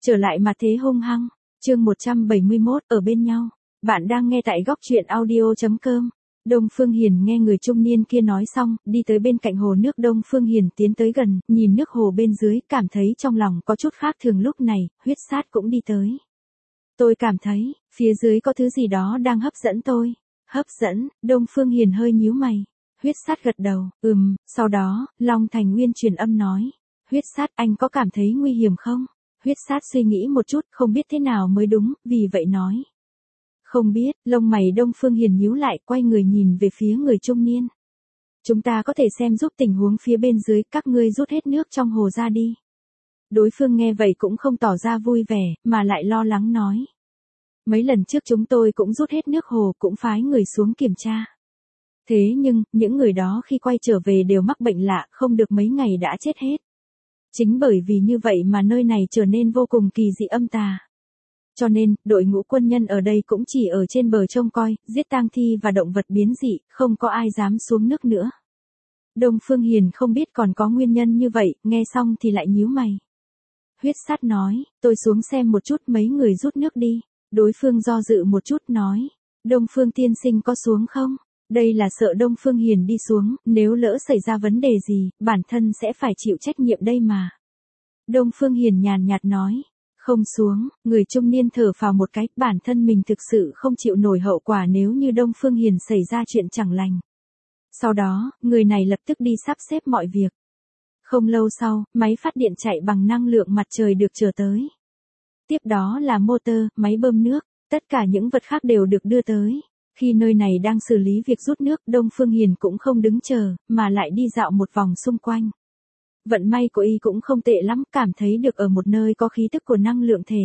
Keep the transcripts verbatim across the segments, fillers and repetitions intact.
Trở lại mà thế hung hăng. Chương một trăm bảy mươi mốt, ở bên nhau. Bạn đang nghe tại góc truyện audio chấm com. Đông Phương Hiền nghe người trung niên kia nói xong, đi tới bên cạnh hồ nước. Đông Phương Hiền tiến tới gần, nhìn nước hồ bên dưới, cảm thấy trong lòng có chút khác thường. Lúc này, Huyết Sát cũng đi tới. Tôi cảm thấy, phía dưới có thứ gì đó đang hấp dẫn tôi. Hấp dẫn, Đông Phương Hiền hơi nhíu mày. Huyết Sát gật đầu, ừm, sau đó, Long Thành Nguyên truyền âm nói. Huyết Sát, anh có cảm thấy nguy hiểm không? Huyết Sát suy nghĩ một chút, không biết thế nào mới đúng, vì vậy nói. Không biết, lông mày Đông Phương Hiền nhíu lại, quay người nhìn về phía người trung niên. Chúng ta có thể xem giúp tình huống phía bên dưới, các ngươi rút hết nước trong hồ ra đi. Đối phương nghe vậy cũng không tỏ ra vui vẻ, mà lại lo lắng nói. Mấy lần trước chúng tôi cũng rút hết nước hồ, cũng phái người xuống kiểm tra. Thế nhưng, những người đó khi quay trở về đều mắc bệnh lạ, không được mấy ngày đã chết hết. Chính bởi vì như vậy mà nơi này trở nên vô cùng kỳ dị âm tà. Cho nên, đội ngũ quân nhân ở đây cũng chỉ ở trên bờ trông coi, giết tang thi và động vật biến dị, không có ai dám xuống nước nữa. Đông Phương Hiền không biết còn có nguyên nhân như vậy, nghe xong thì lại nhíu mày. Huyết Sát nói, tôi xuống xem một chút, mấy người rút nước đi. Đối phương do dự một chút nói, Đông Phương tiên sinh có xuống không? Đây là sợ Đông Phương Hiền đi xuống, nếu lỡ xảy ra vấn đề gì, bản thân sẽ phải chịu trách nhiệm đây mà. Đông Phương Hiền nhàn nhạt nói, không xuống, người trung niên thở phào một cái, bản thân mình thực sự không chịu nổi hậu quả nếu như Đông Phương Hiền xảy ra chuyện chẳng lành. Sau đó, người này lập tức đi sắp xếp mọi việc. Không lâu sau, máy phát điện chạy bằng năng lượng mặt trời được chờ tới. Tiếp đó là motor, máy bơm nước, tất cả những vật khác đều được đưa tới. Khi nơi này đang xử lý việc rút nước, Đông Phương Hiền cũng không đứng chờ, mà lại đi dạo một vòng xung quanh. Vận may của y cũng không tệ lắm, cảm thấy được ở một nơi có khí tức của năng lượng thể.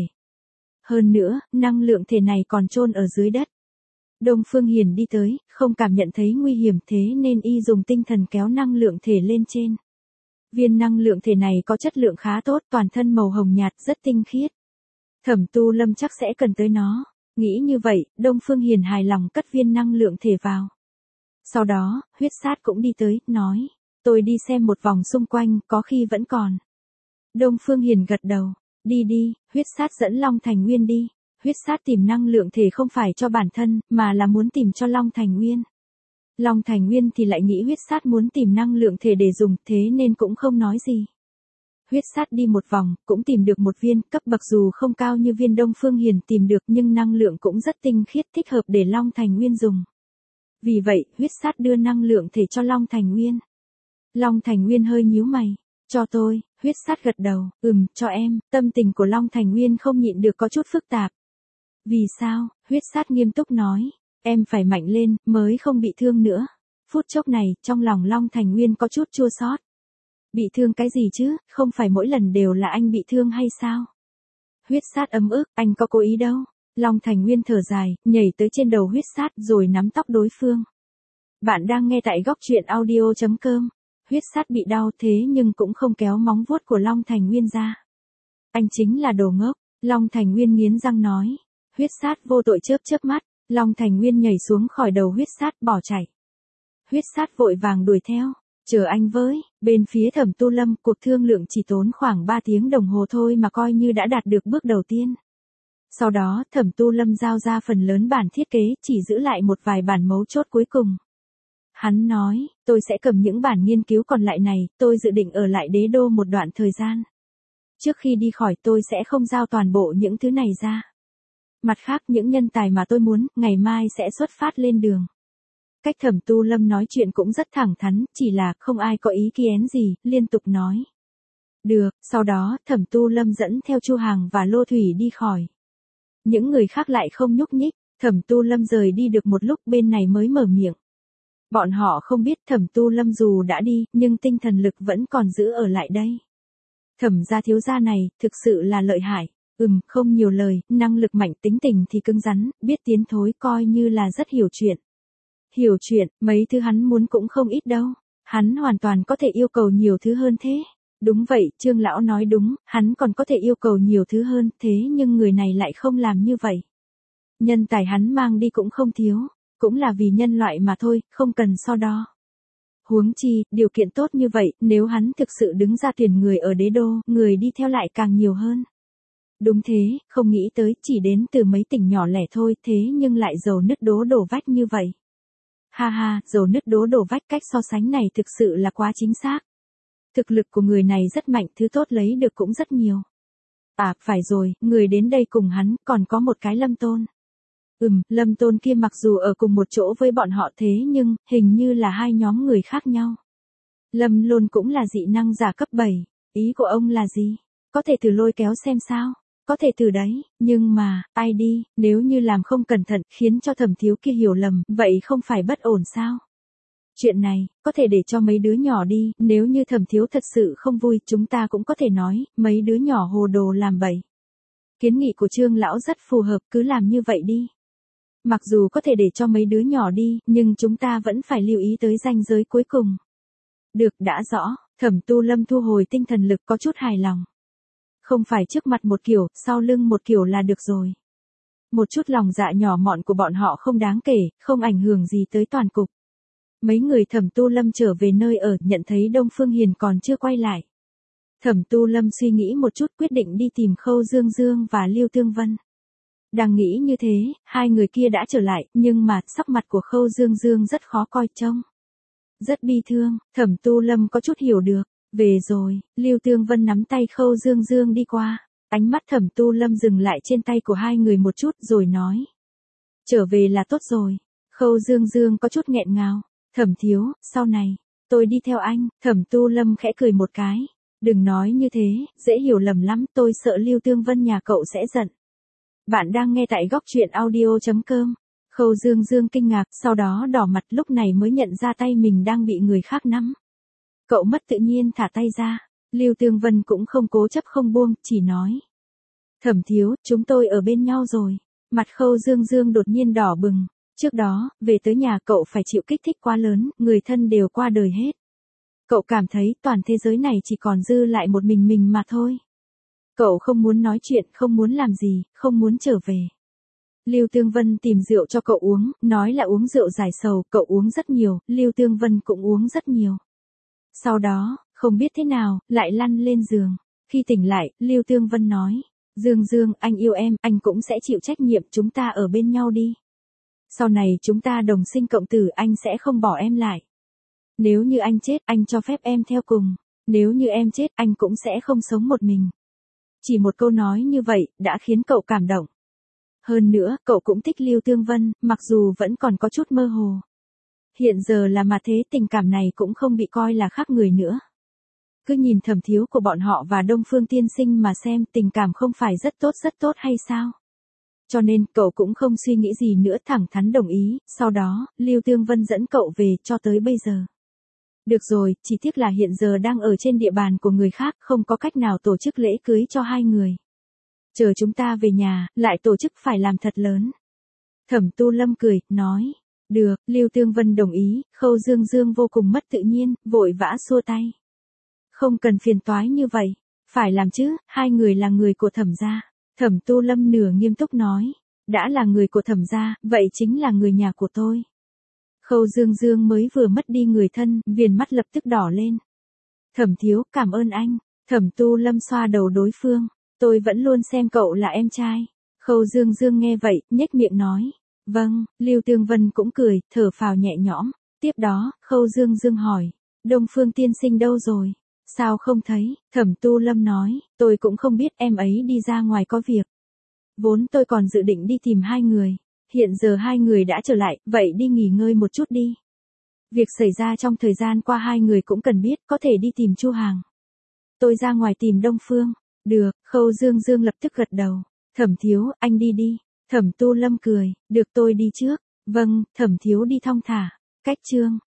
Hơn nữa, năng lượng thể này còn chôn ở dưới đất. Đông Phương Hiền đi tới, không cảm nhận thấy nguy hiểm, thế nên y dùng tinh thần kéo năng lượng thể lên trên. Viên năng lượng thể này có chất lượng khá tốt, toàn thân màu hồng nhạt, rất tinh khiết. Thẩm Tu Lâm chắc sẽ cần tới nó. Nghĩ như vậy, Đông Phương Hiền hài lòng cất viên năng lượng thể vào. Sau đó, Huyết Sát cũng đi tới, nói. Tôi đi xem một vòng xung quanh, có khi vẫn còn. Đông Phương Hiền gật đầu. Đi đi, Huyết Sát dẫn Long Thành Nguyên đi. Huyết Sát tìm năng lượng thể không phải cho bản thân, mà là muốn tìm cho Long Thành Nguyên. Long Thành Nguyên thì lại nghĩ Huyết Sát muốn tìm năng lượng thể để dùng, thế nên cũng không nói gì. Huyết Sát đi một vòng, cũng tìm được một viên, cấp bậc dù không cao như viên Đông Phương Hiền tìm được nhưng năng lượng cũng rất tinh khiết, thích hợp để Long Thành Nguyên dùng. Vì vậy, Huyết Sát đưa năng lượng thể cho Long Thành Nguyên. Long Thành Nguyên hơi nhíu mày. Cho tôi, Huyết Sát gật đầu, ừm, cho em. Tâm tình của Long Thành Nguyên không nhịn được có chút phức tạp. Vì sao? Huyết Sát nghiêm túc nói. Em phải mạnh lên, mới không bị thương nữa. Phút chốc này, trong lòng Long Thành Nguyên có chút chua xót. Bị thương cái gì chứ, không phải mỗi lần đều là anh bị thương hay sao? Huyết Sát ấm ức, anh có cố ý đâu. Long Thành Nguyên thở dài, nhảy tới trên đầu Huyết Sát rồi nắm tóc đối phương. Bạn đang nghe tại góc truyện audio chấm com. Huyết Sát bị đau thế nhưng cũng không kéo móng vuốt của Long Thành Nguyên ra. Anh chính là đồ ngốc, Long Thành Nguyên nghiến răng nói. Huyết Sát vô tội chớp chớp mắt, Long Thành Nguyên nhảy xuống khỏi đầu Huyết Sát bỏ chạy. Huyết Sát vội vàng đuổi theo. Chờ anh với, bên phía Thẩm Tu Lâm, cuộc thương lượng chỉ tốn khoảng ba tiếng đồng hồ thôi mà coi như đã đạt được bước đầu tiên. Sau đó, Thẩm Tu Lâm giao ra phần lớn bản thiết kế, chỉ giữ lại một vài bản mấu chốt cuối cùng. Hắn nói, tôi sẽ cầm những bản nghiên cứu còn lại này, tôi dự định ở lại Đế Đô một đoạn thời gian. Trước khi đi khỏi tôi sẽ không giao toàn bộ những thứ này ra. Mặt khác, những nhân tài mà tôi muốn, ngày mai sẽ xuất phát lên đường. Cách Thẩm Tu Lâm nói chuyện cũng rất thẳng thắn, chỉ là không ai có ý kiến gì, liên tục nói. Được, sau đó, Thẩm Tu Lâm dẫn theo Chu Hàng và Lô Thủy đi khỏi. Những người khác lại không nhúc nhích, Thẩm Tu Lâm rời đi được một lúc bên này mới mở miệng. Bọn họ không biết Thẩm Tu Lâm dù đã đi, nhưng tinh thần lực vẫn còn giữ ở lại đây. Thẩm gia thiếu gia này, thực sự là lợi hại. Ừm, không nhiều lời, năng lực mạnh, tính tình thì cứng rắn, biết tiến thối, coi như là rất hiểu chuyện. Hiểu chuyện, mấy thứ hắn muốn cũng không ít đâu. Hắn hoàn toàn có thể yêu cầu nhiều thứ hơn thế. Đúng vậy, Trương lão nói đúng, hắn còn có thể yêu cầu nhiều thứ hơn, thế nhưng người này lại không làm như vậy. Nhân tài hắn mang đi cũng không thiếu, cũng là vì nhân loại mà thôi, không cần so đo. Huống chi, điều kiện tốt như vậy, nếu hắn thực sự đứng ra tuyển người ở Đế Đô, người đi theo lại càng nhiều hơn. Đúng thế, không nghĩ tới, chỉ đến từ mấy tỉnh nhỏ lẻ thôi, thế nhưng lại dầu nứt đố đổ vách như vậy. Ha ha, dầu nứt đố đổ vách, cách so sánh này thực sự là quá chính xác. Thực lực của người này rất mạnh, thứ tốt lấy được cũng rất nhiều. À, phải rồi, người đến đây cùng hắn, còn có một cái Lâm Tôn. Ừm, Lâm Tôn kia mặc dù ở cùng một chỗ với bọn họ thế nhưng, hình như là hai nhóm người khác nhau. Lâm Lôn cũng là dị năng giả cấp bảy, ý của ông là gì? Có thể thử lôi kéo xem sao? Có thể thử đấy, nhưng mà, ai đi, nếu như làm không cẩn thận, khiến cho Thẩm Thiếu kia hiểu lầm, vậy không phải bất ổn sao? Chuyện này, có thể để cho mấy đứa nhỏ đi, nếu như Thẩm Thiếu thật sự không vui, chúng ta cũng có thể nói, mấy đứa nhỏ hồ đồ làm bậy. Kiến nghị của Trương lão rất phù hợp, cứ làm như vậy đi. Mặc dù có thể để cho mấy đứa nhỏ đi, nhưng chúng ta vẫn phải lưu ý tới ranh giới cuối cùng. Được, đã rõ, Thẩm Tu Lâm thu hồi tinh thần lực, có chút hài lòng. Không phải trước mặt một kiểu, sau lưng một kiểu là được rồi. Một chút lòng dạ nhỏ mọn của bọn họ không đáng kể, không ảnh hưởng gì tới toàn cục. Mấy người Thẩm Tu Lâm trở về nơi ở, nhận thấy Đông Phương Hiền còn chưa quay lại. Thẩm Tu Lâm suy nghĩ một chút, quyết định đi tìm Khâu Dương Dương và Lưu Tương Vân. Đang nghĩ như thế, hai người kia đã trở lại, nhưng mà sắc mặt của Khâu Dương Dương rất khó coi trông. Rất bi thương, Thẩm Tu Lâm có chút hiểu được. Về rồi, Lưu Tương Vân nắm tay Khâu Dương Dương đi qua. Ánh mắt Thẩm Tu Lâm dừng lại trên tay của hai người một chút rồi nói. Trở về là tốt rồi. Khâu Dương Dương có chút nghẹn ngào. Thẩm Thiếu, sau này, tôi đi theo anh. Thẩm Tu Lâm khẽ cười một cái. Đừng nói như thế, dễ hiểu lầm lắm, tôi sợ Lưu Tương Vân nhà cậu sẽ giận. Bạn đang nghe tại góc truyện audio chấm com. Khâu Dương Dương kinh ngạc, sau đó đỏ mặt, lúc này mới nhận ra tay mình đang bị người khác nắm. Cậu mất tự nhiên thả tay ra. Lưu Tương Vân cũng không cố chấp không buông, chỉ nói. Thẩm Thiếu, chúng tôi ở bên nhau rồi. Mặt Khâu Dương Dương đột nhiên đỏ bừng. Trước đó, về tới nhà cậu phải chịu kích thích quá lớn, người thân đều qua đời hết. Cậu cảm thấy toàn thế giới này chỉ còn dư lại một mình mình mà thôi. Cậu không muốn nói chuyện, không muốn làm gì, không muốn trở về. Lưu Tương Vân tìm rượu cho cậu uống, nói là uống rượu giải sầu, cậu uống rất nhiều, Lưu Tương Vân cũng uống rất nhiều. Sau đó, không biết thế nào, lại lăn lên giường. Khi tỉnh lại, Lưu Tương Vân nói, Dương Dương, anh yêu em, anh cũng sẽ chịu trách nhiệm, chúng ta ở bên nhau đi. Sau này chúng ta đồng sinh cộng tử, anh sẽ không bỏ em lại. Nếu như anh chết, anh cho phép em theo cùng. Nếu như em chết, anh cũng sẽ không sống một mình. Chỉ một câu nói như vậy, đã khiến cậu cảm động. Hơn nữa, cậu cũng thích Lưu Tương Vân, mặc dù vẫn còn có chút mơ hồ. Hiện giờ là mà thế, tình cảm này cũng không bị coi là khác người nữa. Cứ nhìn Thẩm Thiếu của bọn họ và Đông Phương Tiên Sinh mà xem, tình cảm không phải rất tốt rất tốt hay sao? Cho nên, cậu cũng không suy nghĩ gì nữa, thẳng thắn đồng ý, sau đó, Lưu Tương Vân dẫn cậu về, cho tới bây giờ. Được rồi, chỉ tiếc là hiện giờ đang ở trên địa bàn của người khác, không có cách nào tổ chức lễ cưới cho hai người. Chờ chúng ta về nhà, lại tổ chức phải làm thật lớn. Thẩm Tu Lâm cười, nói. Được, Lưu Tương Vân đồng ý, Khâu Dương Dương vô cùng mất tự nhiên, vội vã xua tay. Không cần phiền toái như vậy, phải làm chứ, hai người là người của Thẩm gia. Thẩm Tu Lâm nửa nghiêm túc nói, đã là người của Thẩm gia, vậy chính là người nhà của tôi. Khâu Dương Dương mới vừa mất đi người thân, viền mắt lập tức đỏ lên. Thẩm Thiếu, cảm ơn anh. Thẩm Tu Lâm xoa đầu đối phương, tôi vẫn luôn xem cậu là em trai. Khâu Dương Dương nghe vậy, nhếch miệng nói. Vâng, Lưu Tương Vân cũng cười, thở phào nhẹ nhõm. Tiếp đó, Khâu Dương Dương hỏi, Đông Phương Tiên Sinh đâu rồi? Sao không thấy? Thẩm Tu Lâm nói, tôi cũng không biết, em ấy đi ra ngoài có việc. Vốn tôi còn dự định đi tìm hai người. Hiện giờ hai người đã trở lại, vậy đi nghỉ ngơi một chút đi. Việc xảy ra trong thời gian qua hai người cũng cần biết, có thể đi tìm Chu Hàng. Tôi ra ngoài tìm Đông Phương. Được, Khâu Dương Dương lập tức gật đầu. Thẩm Thiếu, anh đi đi. Thẩm Tu Lâm cười, được tôi đi trước. Vâng, Thẩm Thiếu đi thong thả. Cách chương